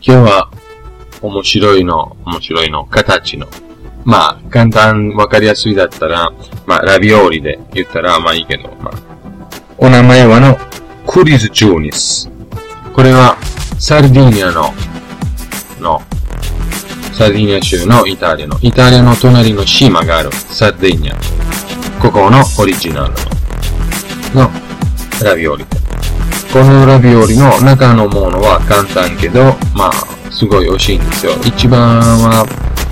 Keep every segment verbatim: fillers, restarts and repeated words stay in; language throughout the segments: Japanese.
今日は面白いの、面白いの、形の。まあ、簡単、わかりやすいだったら、まあ、ラビオーリで言ったら、まあいいけど、まあ。お名前はの、クリズ・チューニス。これは、サルディーニャの、の、サルディーニャ州のイタリアの、イタリアの隣の島がある、サルディーニャ。ここのオリジナルの、の、ラビオーリで。このラビオリの中のものは簡単けど、まあ、すごい美味しいんですよ。一番は、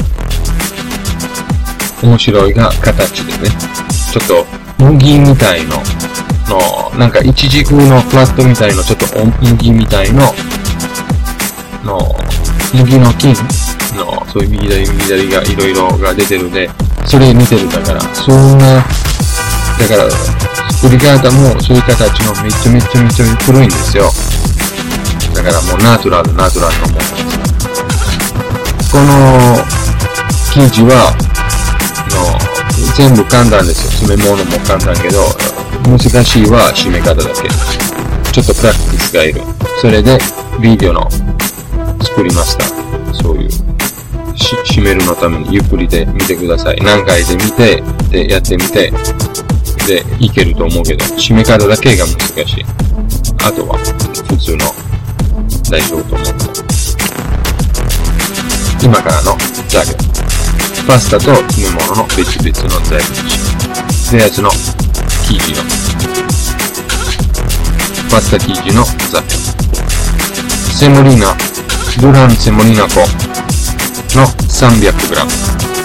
面白いが形でね。ちょっと、麦みたいの、の、なんか一軸のフラットみたいの、ちょっと麦みたいの、の、麦の菌の、そういう右左右左がいろいろが出てるで、それ似てるだから、そんな、だから、作り方もそういう形のめっちゃめちゃめちゃ古いんですよ。だからもうナチュラル、ナチュラルのものです。この生地は、の全部簡単ですよ。詰め物も簡単けど、難しいは締め方だけ。ちょっとプラクティスがいる。それでビデオの作りました。そういうし締めるのためにゆっくりで見てください。何回で見て、でやってみて。で、いけると思うけど、締め方だけが難しい。あとは、普通の、大丈夫と思う。今からの材料。パスタと詰め物の別々の材料にし。で、やつの生地の。パスタ生地の材料。セモリーナ、ドランセモリーナ粉の さんびゃくグラム。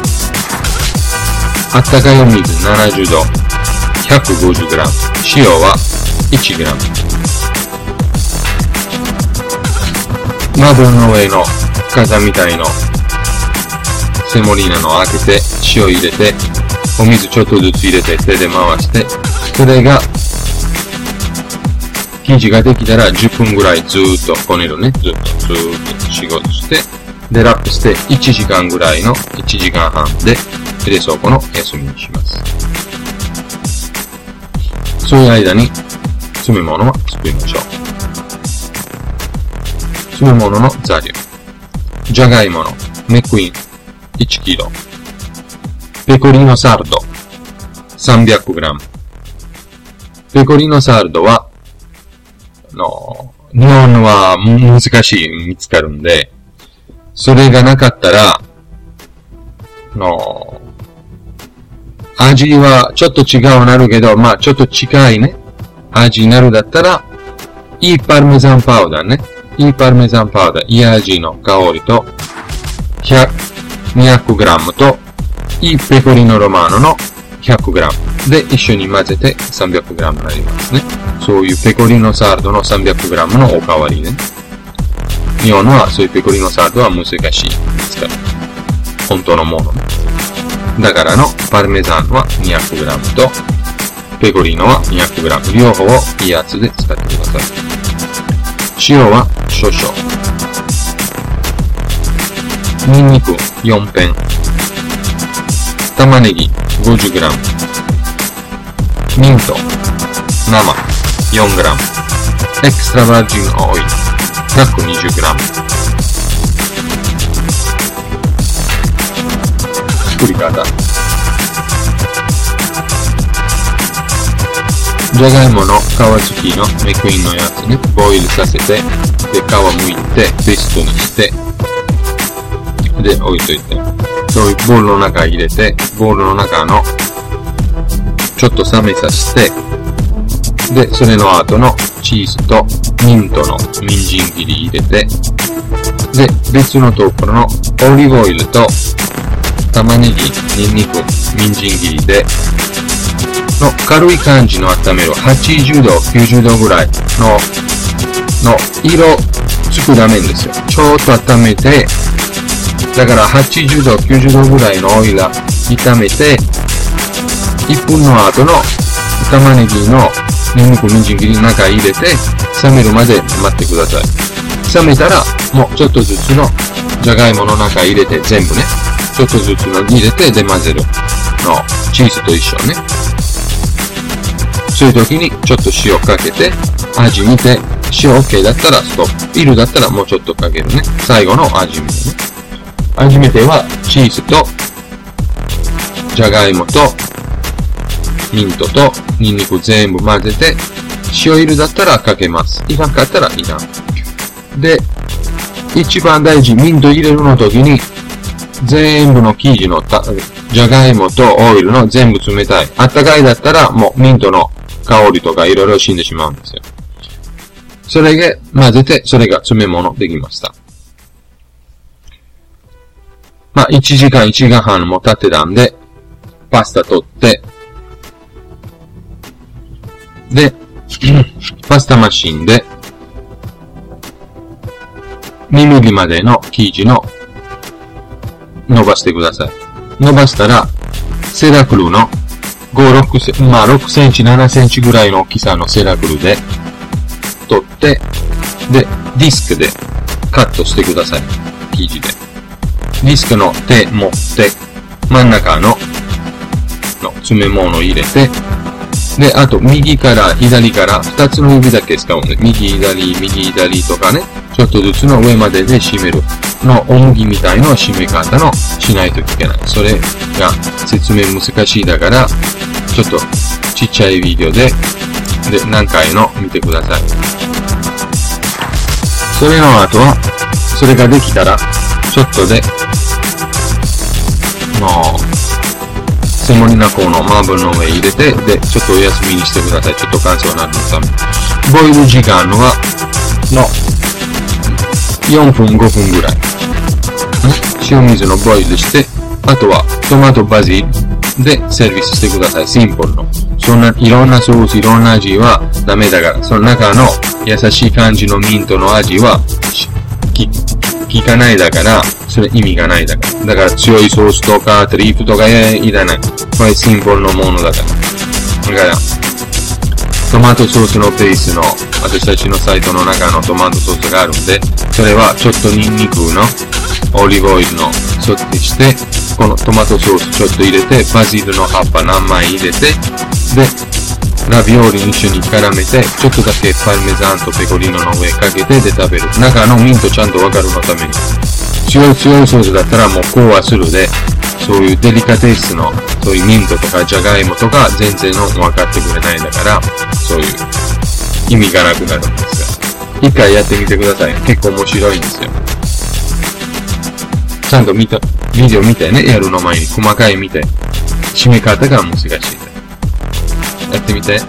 あったかいお水ななじゅうど。ひゃくごじゅうグラム。塩はいちグラム。窓の上の傘みたいのセモリーナの開けて塩入れてお水ちょっとずつ入れて手で回してそれが生地ができたらじゅっぷんぐらいずーっとこねるね。ずっとずーっと仕事してでラップしていちじかんぐらいのいちじかんはんで冷蔵庫の休みにします。そういう間に詰め物は作りましょう。詰め物の材料。じゃがいものメクインいちキロ。ペコリーノサルド さんびゃくグラム。ペコリーノサルドは、の、日本は難しい見つかるんで、それがなかったら、の、味はちょっと違うなるけど、まあちょっと近いね。味になるだったら、いいパルメザンパウダーね。いいパルメザンパウダー、いい味の香りと、ひゃく、にひゃくグラムと、いいペコリーノロマーノのひゃくグラムで一緒に混ぜてさんびゃくグラムになりますね。そういうペコリーノサラダのさんびゃくグラムのおかわりね。日本はそういうペコリーノサラダは難しいですから。本当のものね。だからのパルメザンは にひゃくグラム とペコリーノは にひゃくグラム 両方をいいやつで使ってください。塩は少々。ニンニクよんペン。玉ねぎ ごじゅうグラム。ミント生 よんグラム。エクストラバージンオイル ひゃくにじゅうグラム。作り方。じゃがいもの皮付きのメクインのやつね、ボイルさせて、で、皮剥いて、ペーストにして、で、置いといて。そういうボウルの中入れて、ボウルの中の、ちょっと冷めさせて、で、それの後のチーズとミントの人参切り入れて、で、別のところのオリーブオイルと玉ねぎ、ニンニク、人参切りで、の軽い感じの温めるはちじゅうど、きゅうじゅうどぐらいの、の色つくためんですよ。ちょっと温めて、だからはちじゅうど、きゅうじゅうどぐらいのオイル炒めて、いっぷんの後の玉ねぎのニンニク、人参切りの中入れて、冷めるまで待ってください。冷めたら、もうちょっとずつのじゃがいもの中入れて、全部ね、ちょっとずつの入れて、で混ぜるの、チーズと一緒ね。そういう時にちょっと塩かけて、味見て、 塩 OK だったらストップ。いるだったらもうちょっとかけるね。最後の味見てね。味見ては、チーズと、じゃがいもと、ミントと、ニンニク全部混ぜて、塩いるだったらかけます。いらんかったらいらん。で、一番大事、ミント入れるの時に、全部の生地のた、じゃがいもとオイルの全部冷たい。あったかいだったらもうミントの香りとかいろいろ死んでしまうんですよ。それで混ぜて、それが詰め物できました。まあ、いちじかん、いちじかんはんも経ってたんで、パスタ取って、で、パスタマシンで、にミリまでの生地の伸ばしてください。伸ばしたら、セラクルのご、ろくセンチ、まあろくセンチ、ななセンチぐらいの大きさのセラクルで取って、で、ディスクでカットしてください。生地で。ディスクの手持って、真ん中の、の詰め物を入れて、で、あと右から左から二つの指だけ使うんで、右左、右左とかね、ちょっとずつの上までで締めるの、おむぎみたいな締め方のしないといけない。それが説明難しいだから、ちょっとちっちゃいビデオで、で、何回の見てください。それの後は、それができたら、ちょっとで、もう、セモリナ粉のマーブルの上入れて、で、ちょっとお休みにしてください。ちょっと乾燥になるのために。ボイル時間は、の、よんぷん、ごふんぐらい。塩水のボイルして、あとはトマトバジルでセービスしてください。シンプルの。そんな、いろんなソース、いろんな味はダメだから。その中の優しい感じのミントの味は、き、効かないだから、それ意味がないだから。だから強いソースとか、トリープとかいらない。これシンプルのものだから。だから、トマトソースのベースの、私たちのサイトの中のトマトソースがあるんで、それはちょっとニンニクの、オリーブオイルのソテーして、このトマトソースちょっと入れて、バジルの葉っぱ何枚入れて、で、ラビオーリに一緒に絡めて、ちょっとだけパルメザンとペコリーノの上かけてで食べる。中のミントちゃんとわかるのために。強い強いソースだったらもうこうはするで、そういうデリカテースの、そういうミントとかジャガイモとか全然の分かってくれないんだから、そういう意味がなくなるんですよ。一回やってみてください。結構面白いんですよ。ちゃんと見た、ビデオ見てね、やるの前に細かい見て、締め方が難しい。やってみて。